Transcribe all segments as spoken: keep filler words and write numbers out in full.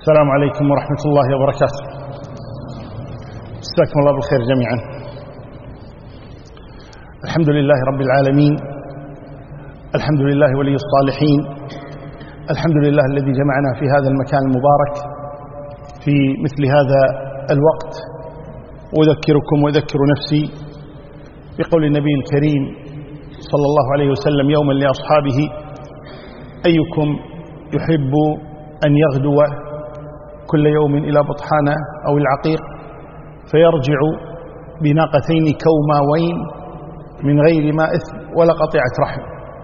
السلام عليكم ورحمة الله وبركاته. جزاكم الله بالخير جميعا. الحمد لله رب العالمين، الحمد لله ولي الصالحين، الحمد لله الذي جمعنا في هذا المكان المبارك في مثل هذا الوقت. أذكركم وأذكر نفسي بقول النبي الكريم صلى الله عليه وسلم يوما لأصحابه: أيكم يحب أن يغدو كل يوم إلى بطحانة أو العقيق فيرجع بناقتين كوماوين من غير ما إثم ولا قطيعة رحم؟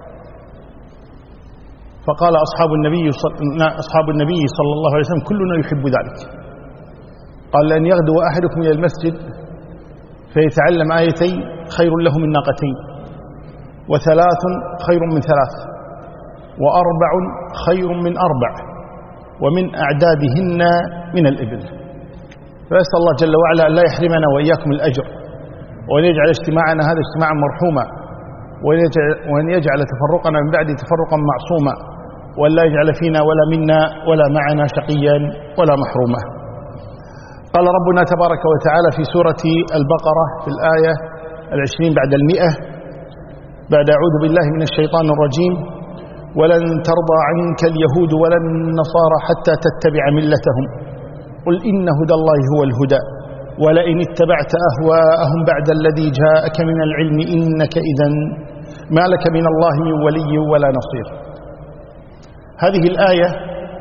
فقال أصحاب النبي أصحاب النبي صلى الله عليه وسلم: كلنا يحب ذلك. قال: لأن يغدو أحدكم إلى المسجد فيتعلم آيتين خير له من ناقتين، وثلاث خير من ثلاث، وأربع خير من أربع، ومن أعدادهن من الإبل. فأسأل الله جل وعلا أن لا يحرمنا وإياكم الأجر، وأن يجعل اجتماعنا هذا اجتماعا مرحوما، وأن يجعل تفرقنا من بعد تفرقا معصوما، وأن لا يجعل فينا ولا منا ولا معنا شقيا ولا محروما. قال ربنا تبارك وتعالى في سورة البقرة في الآية العشرين بعد المئة بعد أعوذ بالله من الشيطان الرجيم: ولن ترضى عنك اليهود ولا النصارى حتى تتبع ملتهم قل إن هدى الله هو الهدى ولئن اتبعت أهواءهم بعد الذي جاءك من العلم إنك إذن ما لك من الله من ولي ولا نصير. هذه الآية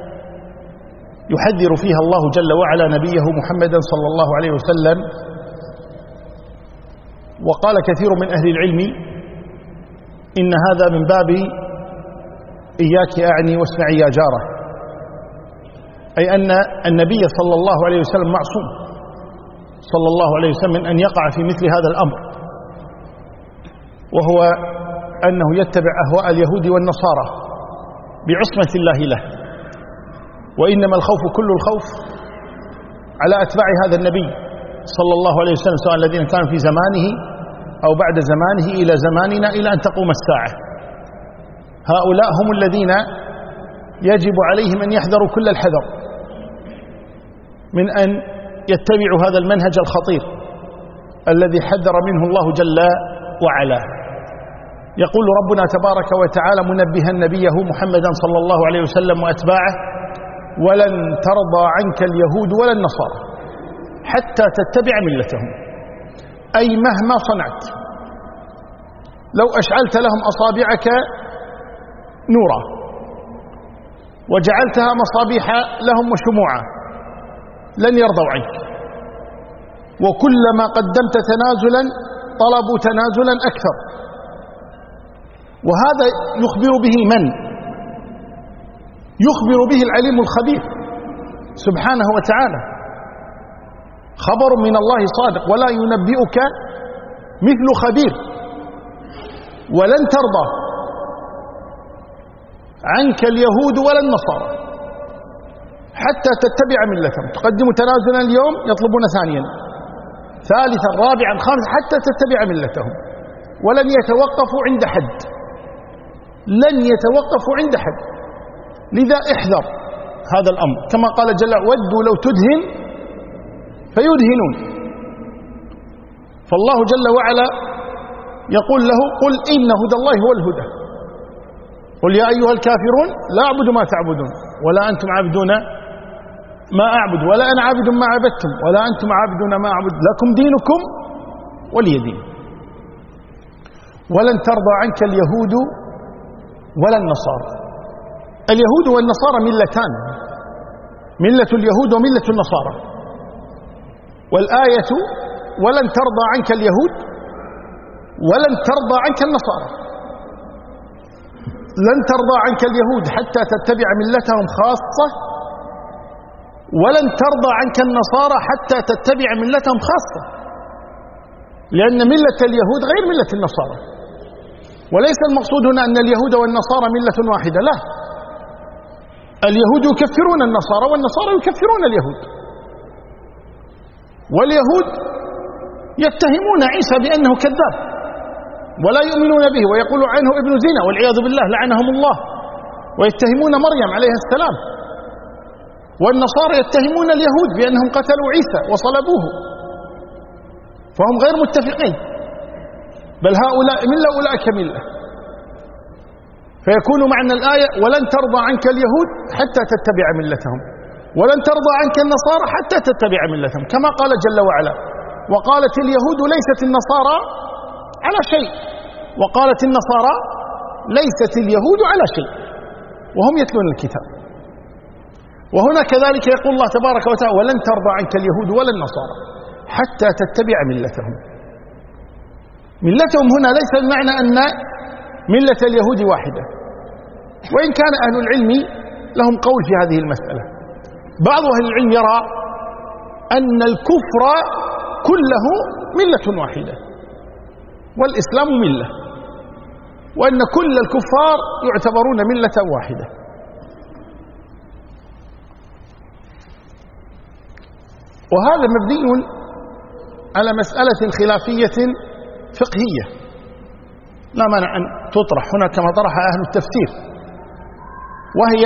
يحذر فيها الله جل وعلا نبيه محمدا صلى الله عليه وسلم. وقال كثير من أهل العلم إن هذا من باب إياك أعني واسمعي يا جارة، أي أن النبي صلى الله عليه وسلم معصوم صلى الله عليه وسلم من أن يقع في مثل هذا الأمر، وهو أنه يتبع أهواء اليهود والنصارى بعصمة الله له. وإنما الخوف كل الخوف على أتباع هذا النبي صلى الله عليه وسلم، سواء الذين كانوا في زمانه أو بعد زمانه إلى زماننا إلى أن تقوم الساعة. هؤلاء هم الذين يجب عليهم أن يحذروا كل الحذر من أن يتبعوا هذا المنهج الخطير الذي حذر منه الله جل وعلا. يقول ربنا تبارك وتعالى منبها نبيه محمدا صلى الله عليه وسلم وأتباعه: ولن ترضى عنك اليهود ولا النصارى حتى تتبع ملتهم. أي مهما صنعت، لو أشعلت لهم أصابعك نورا وجعلتها مصابيح لهم وشموعا لن يرضوا عنك، وكلما قدمت تنازلا طلبوا تنازلا أكثر. وهذا يخبر به من؟ يخبر به العليم الخبير سبحانه وتعالى. خبر من الله صادق: ولا ينبئك مثل خبير. ولن ترضى عنك اليهود ولا النصارى حتى تتبع ملتهم. تقدم تنازلا اليوم يطلبون ثانيا ثالثا رابعا خامسا حتى تتبع ملتهم، ولن يتوقفوا عند حد، لن يتوقفوا عند حد. لذا احذر هذا الأمر، كما قال جل: ودوا لو تدهن فيدهنون. فالله جل وعلا يقول له: قل إن هدى الله هو الهدى، قل يا أيها الكافرون لا أعبد ما تعبدون ولا أنتم عابدون ما أعبد ولا أنا عابد ما عبدتم ولا أنتم عابدون ما أعبد لكم دينكم ولي دين. ولن ترضى عنك اليهود ولا النصارى. اليهود والنصارى ملتان، ملة اليهود وملة النصارى. والآية: ولن ترضى عنك اليهود ولن ترضى عنك النصارى. لن ترضى عنك اليهود حتى تتبع ملتهم خاصة، ولن ترضى عنك النصارى حتى تتبع ملتهم خاصة، لأن ملة اليهود غير ملة النصارى. وليس المقصود هنا أن اليهود والنصارى ملة واحدة، لا، اليهود يكفرون النصارى والنصارى يكفرون اليهود. واليهود يتهمون عيسى بأنه كذاب ولا يؤمنون به، ويقول عنه ابن زنا والعياذ بالله لعنهم الله، ويتهمون مريم عليه السلام والنصارى يتهمون اليهود بأنهم قتلوا عيسى وصلبوه، فهم غير متفقين، بل هؤلاء ملة أولئك ملة. فيكون معنى الآية ولن ترضى عنك اليهود حتى تتبع ملتهم، ولن ترضى عنك النصارى حتى تتبع ملتهم، كما قال جل وعلا: وقالت اليهود ليست النصارى على شيء، وقالت النصارى ليست اليهود على شيء، وهم يتلون الكتاب. وهنا كذلك يقول الله تبارك وتعالى: ولن ترضى عنك اليهود ولا النصارى حتى تتبع ملتهم. ملتهم هنا ليس بمعنى أن ملة اليهود واحدة، وإن كان أهل العلم لهم قول في هذه المسألة. بعض أهل العلم يرى أن الكفر كله ملة واحدة والإسلام ملة، وأن كل الكفار يعتبرون ملة واحدة. وهذا مبني على مسألة خلافية فقهية لا مانع أن تطرح هنا كما طرح أهل التفسير، وهي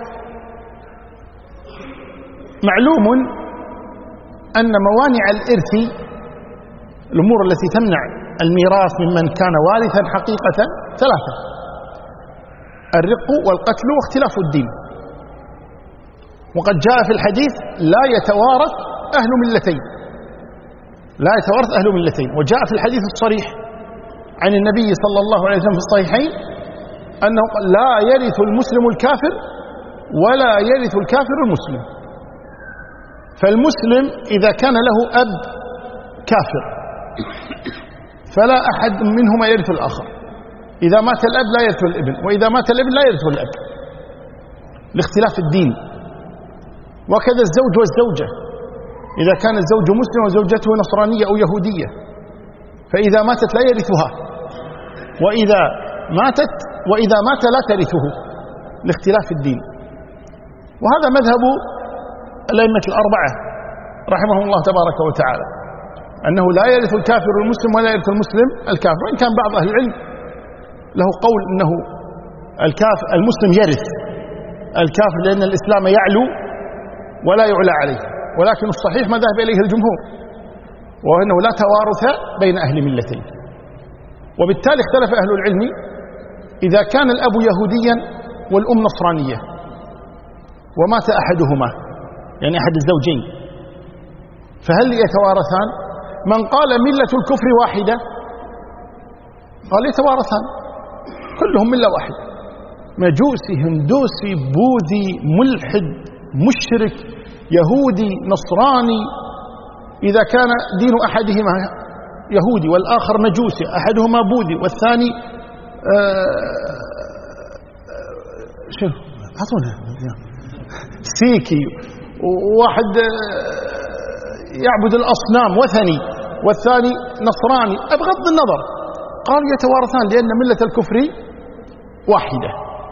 معلوم أن موانع الإرث، الأمور التي تمنع الميراث ممن كان وارثا حقيقة، ثلاثة: الرق والقتل واختلاف الدين. وقد جاء في الحديث: لا يتوارث أهل ملتين، لا يتوارث أهل ملتين. وجاء في الحديث الصريح عن النبي صلى الله عليه وسلم في الصحيحين أنه قال: لا يرث المسلم الكافر ولا يرث الكافر المسلم. فالمسلم إذا كان له أب كافر فلا أحد منهما يرث الآخر، إذا مات الأب لا يرث الابن، وإذا مات الابن لا يرث الأب لاختلاف الدين. وكذا الزوج والزوجة، إذا كان الزوج مسلم وزوجته نصرانية أو يهودية فإذا ماتت لا يرثها، وإذا ماتت وإذا مات لا ترثه لاختلاف الدين. وهذا مذهب الأئمة الأربعة رحمهم الله تبارك وتعالى، أنه لا يرث الكافر المسلم ولا يرث المسلم الكافر. وإن كان بعض أهل العلم له قول أنه الكافر المسلم يرث الكافر لأن الإسلام يعلو ولا يعلى عليه، ولكن الصحيح ما ذهب إليه الجمهور، وأنه لا توارث بين أهل ملتين. وبالتالي اختلف أهل العلم: إذا كان الأب يهوديا والأم نصرانية ومات أحدهما، يعني أحد الزوجين، فهل يتوارثان؟ من قال ملة الكفر واحدة قال يتوارثان، كلهم ملة واحدة، مجوسي هندوسي بوذي ملحد مشرك يهودي نصراني. إذا كان دين أحدهما يهودي والآخر مجوسي، أحدهما بوذي والثاني آه شنو أعطونا سيكي، وواحد يعبد الأصنام وثني والثاني نصراني، بغض النظر قالوا يتوارثان لأن ملة الكفر واحدة.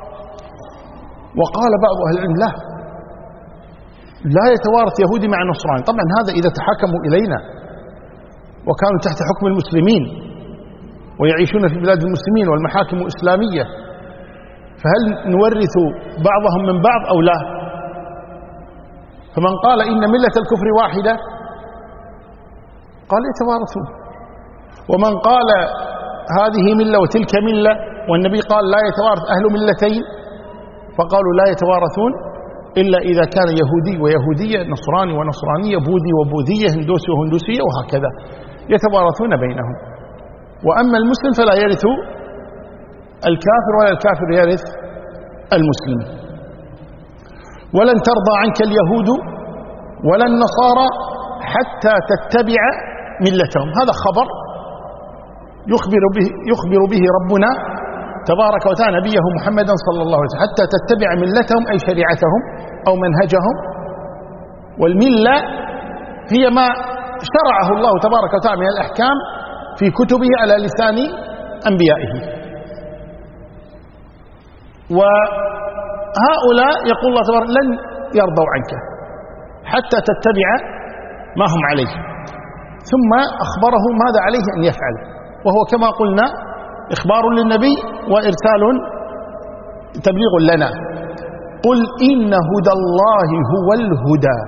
وقال بعض أهل العلم: لا لا يتوارث يهودي مع نصراني. طبعا هذا إذا تحكموا إلينا وكانوا تحت حكم المسلمين ويعيشون في بلاد المسلمين والمحاكم إسلامية، فهل نورث بعضهم من بعض أو لا؟ فمن قال إن ملة الكفر واحدة قال يتوارثون، ومن قال هذه ملة وتلك ملة والنبي قال لا يتوارث أهل ملتين فقالوا لا يتوارثون إلا إذا كان يهودي ويهودية، نصراني ونصرانية، بوذي وبوذية، هندوسي وهندوسية، وهكذا يتوارثون بينهم. وأما المسلم فلا يرث الكافر ولا الكافر يرث المسلم. ولن ترضى عنك اليهود ولا النصارى حتى تتبع ملتهم. هذا خبر يخبر به, يخبر به ربنا تبارك وتعالى نبيه محمدا صلى الله عليه وسلم، حتى تتبع ملتهم أي شريعتهم أو منهجهم. والملة هي ما شرعه الله تبارك وتعالى من الأحكام في كتبه على لسان أنبيائه. وهؤلاء يقول الله تبارك لن يرضوا عنك حتى تتبع ما هم عليه، ثم أخبره ماذا عليه أن يفعل، وهو كما قلنا إخبار للنبي وإرسال تبليغ لنا. قل إن هدى الله هو الهدى.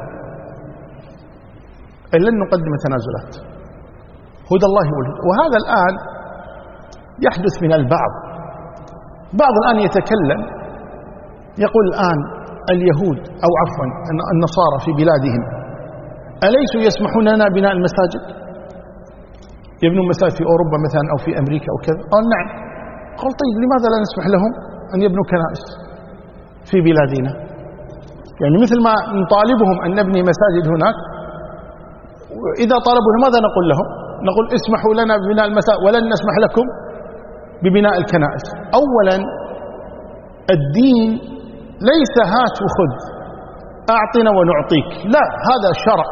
لن نقدم تنازلات، هدى الله هو الهدى. وهذا الآن يحدث من البعض، بعض الآن يتكلم يقول الآن اليهود أو عفوا النصارى في بلادهم أليسوا يسمحون لنا بناء المساجد؟ يبنون مساجد في أوروبا مثلا أو في أمريكا أو كذا. قال نعم. قال طيب لماذا لا نسمح لهم أن يبنوا كنائس في بلادنا؟ يعني مثل ما نطالبهم أن نبني مساجد هناك، إذا طلبوا ماذا نقول لهم؟ نقول اسمحوا لنا ببناء المساجد ولن نسمح لكم ببناء الكنائس. أولا الدين ليس هات وخذ، أعطنا ونعطيك، لا، هذا شرع،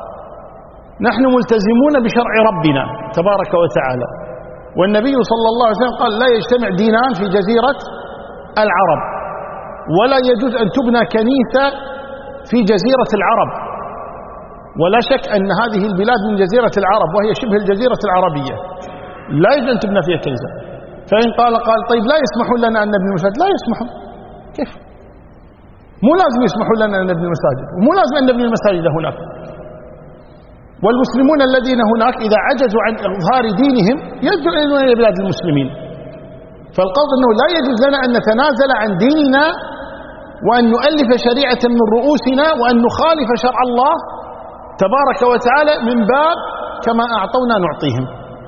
نحن ملتزمون بشرع ربنا تبارك وتعالى. والنبي صلى الله عليه وسلم قال لا يجتمع دينان في جزيرة العرب، ولا يجوز أن تبنى كنيسة في جزيرة العرب، ولا شك أن هذه البلاد من جزيرة العرب وهي شبه الجزيرة العربية، لا يجوز أن تبنى فيها كنيسة. فإن قال قال طيب لا يسمحون لنا أن نبني مساجد، لا يسمحون، كيف؟ مو لازم يسمحوا لنا أن نبني المساجد، ومو لازم أن نبني المساجد هناك. والمسلمون الذين هناك إذا عجزوا عن إظهار دينهم يرجعون إلى بلاد المسلمين. فالقصد أنه لا يجوز لنا أن نتنازل عن ديننا وأن نؤلف شريعة من رؤوسنا وأن نخالف شرع الله تبارك وتعالى من باب كما أعطونا نعطيهم.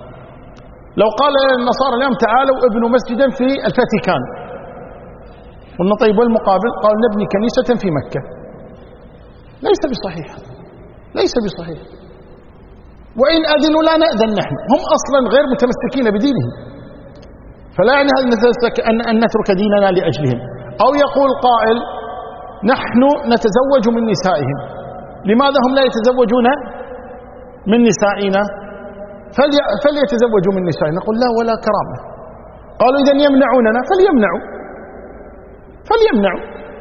لو قال النصارى اليوم تعالوا ابنوا مسجدا في الفاتيكان، قلنا طيب والمقابل؟ قال نبني كنيسة في مكة. ليس بصحيح، ليس بصحيح. وإن أذنوا لا نأذن نحن، هم أصلا غير متمسكين بدينهم، فلا يعني أن نترك ديننا لأجلهم. أو يقول قائل نحن نتزوج من نسائهم، لماذا هم لا يتزوجون من نسائنا؟ فليتزوجوا من نسائنا. نقول لا، ولا كرامة. قالوا إذن يمنعوننا، فليمنعوا فليمنعوا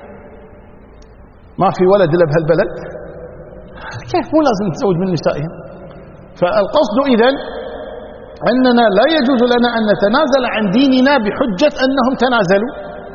ما في ولد إلا بهالبلد، كيف؟ مو لازم نتزوج من نسائهم. فالقصد إذن أننا لا يجوز لنا أن نتنازل عن ديننا بحجة أنهم تنازلوا،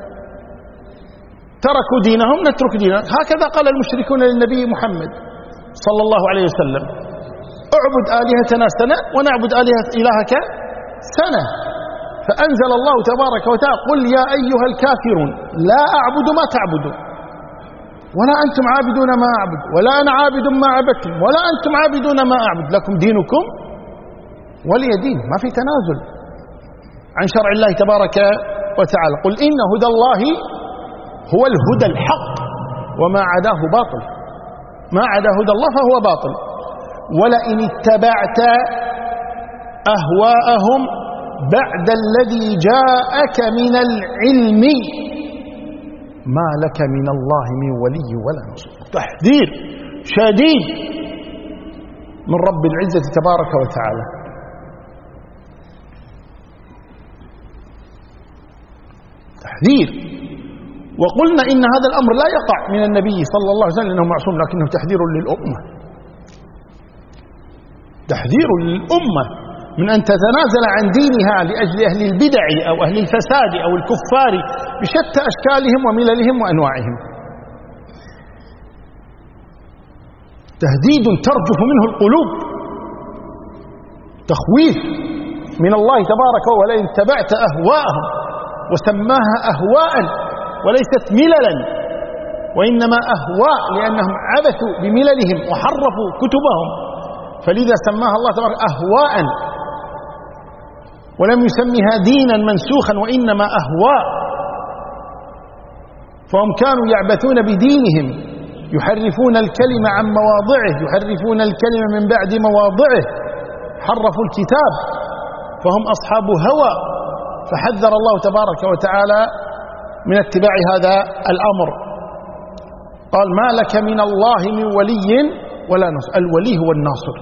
تركوا دينهم نترك ديننا. هكذا قال المشركون للنبي محمد صلى الله عليه وسلم: اعبد آلهتنا سنة ونعبد آلهة إلهك سنة. فأنزل الله تبارك وتعالى: قل يا أيها الكافرون لا أعبد ما تعبدون ولا أنتم عابدون ما أعبد ولا أنا عابد ما عبدتم ولا أنتم عابدون ما أعبد لكم دينكم ولي دين. ما في تنازل عن شرع الله تبارك وتعالى. قل إن هدى الله هو الهدى الحق وما عداه باطل، ما عدا هدى الله فهو باطل. ولئن اتبعت أهواءهم بعد الذي جاءك من العلم ما لك من الله من ولي ولا نصير. تحذير شديد من رب العزة تبارك وتعالى. تحذير. وقلنا إن هذا الأمر لا يقع من النبي صلى الله عليه وسلم لأنه معصوم، لكنه تحذير للأمة، تحذير للأمة من أن تتنازل عن دينها لأجل أهل البدع أو أهل الفساد أو الكفار بشتى أشكالهم ومللهم وأنواعهم. تهديد ترجف منه القلوب، تخويف من الله تبارك وتعالى: ولئن اتبعت أهواءهم، وسماها أهواء وليست مللا، وإنما أهواء لأنهم عبثوا بمللهم وحرفوا كتبهم، فلذا سماها الله تبارك أهواء ولم يسميها دينا منسوخا، وإنما أهواء. فهم كانوا يعبثون بدينهم، يحرفون الكلمة عن مواضعه، يحرفون الكلمة من بعد مواضعه، حرفوا الكتاب، فهم أصحاب هوى. فحذر الله تبارك وتعالى من اتباع هذا الأمر. قال: ما لك من الله من ولي ولا نصر. الولي هو الناصر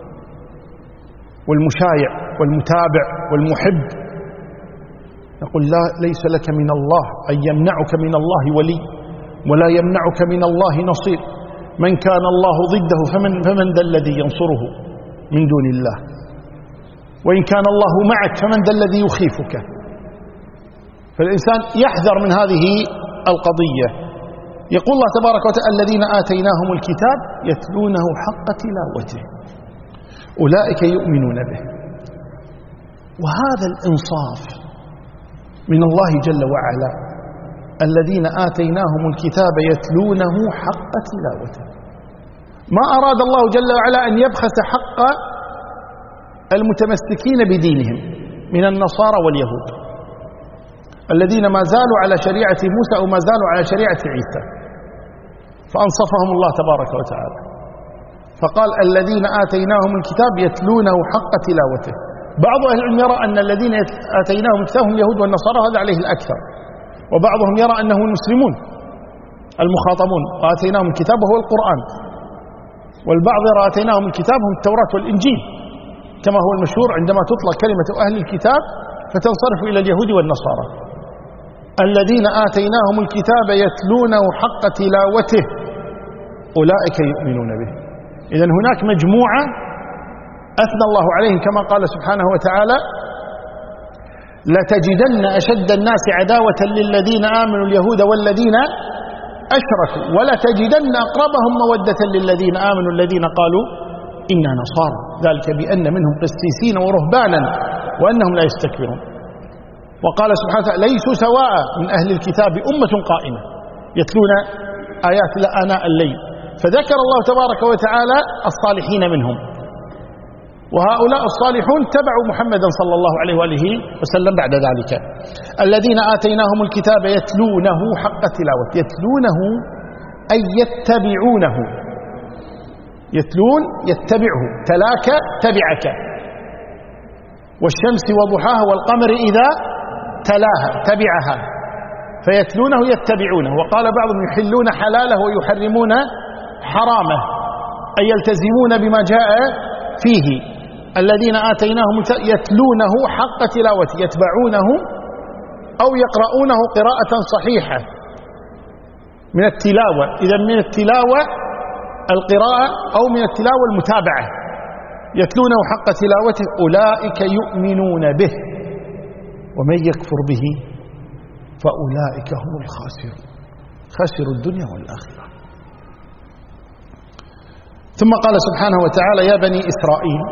والمشايع والمتابع والمحب. يقول: لا، ليس لك من الله أن يمنعك من الله ولي ولا يمنعك من الله نصير. من كان الله ضده فمن, فمن ذا الذي ينصره من دون الله؟ وإن كان الله معك فمن ذا الذي يخيفك؟ فالإنسان يحذر من هذه القضية. يقول الله تبارك وتعالى الذين آتيناهم الكتاب يتلونه حق تلاوته أولئك يؤمنون به. وهذا الإنصاف من الله جل وعلا، الذين آتيناهم الكتاب يتلونه حق تلاوته. ما أراد الله جل وعلا أن يبخس حق المتمسكين بدينهم من النصارى واليهود الذين ما زالوا على شريعة موسى وما زالوا على شريعة عيسى، فأنصفهم الله تبارك وتعالى فقال الذين آتيناهم الكتاب يتلونه حق تلاوته. بعض أهل العلم يرى أن الذين آتيناهم الكتاب هم اليهود والنصارى، هذا عليه الأكثر، وبعضهم يرى أنه المسلمون المخاطبون وآتيناهم الكتاب وهو القرآن، والبعض يرى آتيناهم الكتاب هم التوراة والإنجيل كما هو المشهور عندما تطلق كلمة أهل الكتاب فتنصرف إلى اليهود والنصارى. الذين آتيناهم الكتاب يتلونه حق تلاوته أولئك يؤمنون به. إذن هناك مجموعة أثنى الله عليهم كما قال سبحانه وتعالى لتجدن أشد الناس عداوة للذين آمنوا اليهود والذين أشركوا ولتجدن أقربهم مودة للذين آمنوا الذين قالوا إنا نصارى ذلك بأن منهم قسيسين ورهبانا وأنهم لا يستكبرون. وقال سبحانه وتعالى ليسوا سواء من أهل الكتاب أمة قائمة يتلون آيات الله آناء الليل، فذكر الله تبارك وتعالى الصالحين منهم، وهؤلاء الصالحون تبعوا محمدا صلى الله عليه وآله وسلم بعد ذلك. الذين آتيناهم الكتاب يتلونه حق تلاوته، يتلونه أي يتبعونه، يتلون يتبعه، تلاك تبعك، والشمس وضحاها والقمر إذا تلاها تبعها، فيتلونه يتبعونه. وقال بعضهم يحلون حلاله ويحرمون حرامه، أي يلتزمون بما جاء فيه. الذين آتيناهم يتلونه حق تلاوته، يتبعونه أو يقرؤونه قراءة صحيحة من التلاوة. إذا من التلاوة القراءة أو من التلاوة المتابعة. يتلونه حق تلاوته أولئك يؤمنون به ومن يكفر به فأولئك هم الخاسرون، خسروا الدنيا والآخرة. ثم قال سبحانه وتعالى يا بني إسرائيل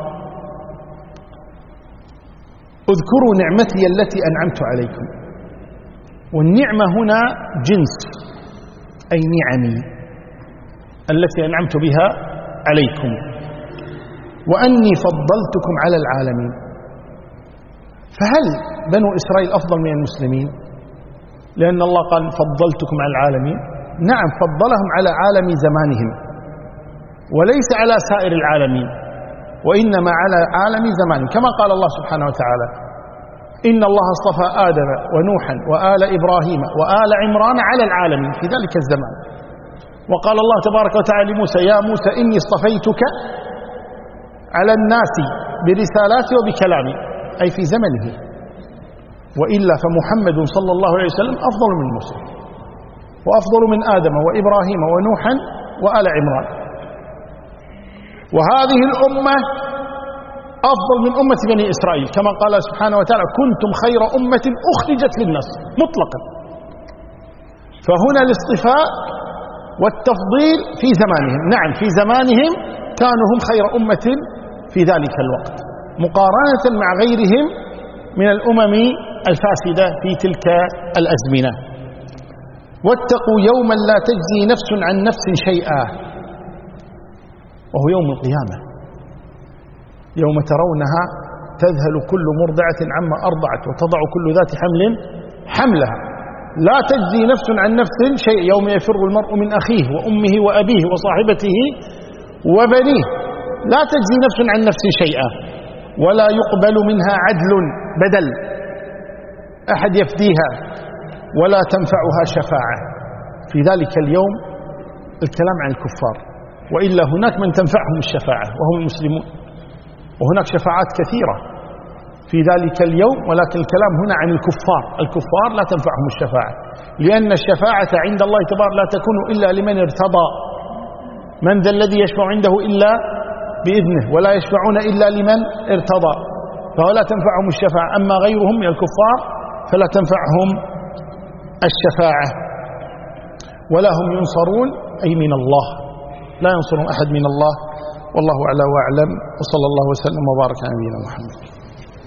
اذكروا نعمتي التي أنعمت عليكم. والنعمة هنا جنس، أي نعمي التي أنعمت بها عليكم، وأني فضلتكم على العالمين. فهل بنو إسرائيل أفضل من المسلمين لأن الله قال فضلتكم على العالمين؟ نعم، فضلهم على عالم زمانهم وليس على سائر العالمين، وإنما على عالم زمان، كما قال الله سبحانه وتعالى إن الله اصطفى آدم ونوحا وآل إبراهيم وآل عمران على العالمين في ذلك الزمان. وقال الله تبارك وتعالى لموسى يا موسى إني اصطفيتك على الناس برسالاتي وبكلامي، أي في زمنه، وإلا فمحمد صلى الله عليه وسلم أفضل من موسى وأفضل من آدم وإبراهيم ونوحا وآل عمران. وهذه الأمة أفضل من أمة بني إسرائيل كما قال سبحانه وتعالى كنتم خير أمة أخرجت للناس مطلقا. فهنا الاصطفاء والتفضيل في زمانهم، نعم في زمانهم كانوا هم خير أمة في ذلك الوقت مقارنة مع غيرهم من الأمم الفاسدة في تلك الأزمنة. واتقوا يوما لا تجزي نفس عن نفس شيئا، وهو يوم القيامة، يوم ترونها تذهل كل مرضعة عما أرضعت وتضع كل ذات حمل حملها لا تجزي نفس عن نفس شيء، يوم يفر المرء من أخيه وأمه وأبيه وصاحبته وبنيه، لا تجزي نفس عن نفس شيئا ولا يقبل منها عدل بدل أحد يفديها ولا تنفعها شفاعة. في ذلك اليوم الكلام عن الكفار، وإلا هناك من تنفعهم الشفاعة وهم المسلمون، وهناك شفاعات كثيرة في ذلك اليوم، ولكن الكلام هنا عن الكفار. الكفار لا تنفعهم الشفاعة، لأن الشفاعة عند الله تبارك لا تكون إلا لمن ارتضى. من ذا الذي يشفع عنده إلا بإذنه ولا يشفعون إلا لمن ارتضى، فلا تنفعهم الشفاعة. أما غيرهم من الكفار فلا تنفعهم الشفاعة. ولا هم ينصرون أي من الله، لا ينصرون أحد من الله. والله أعلى وأعلم، وصلى الله وسلم وبارك على نبينا محمد.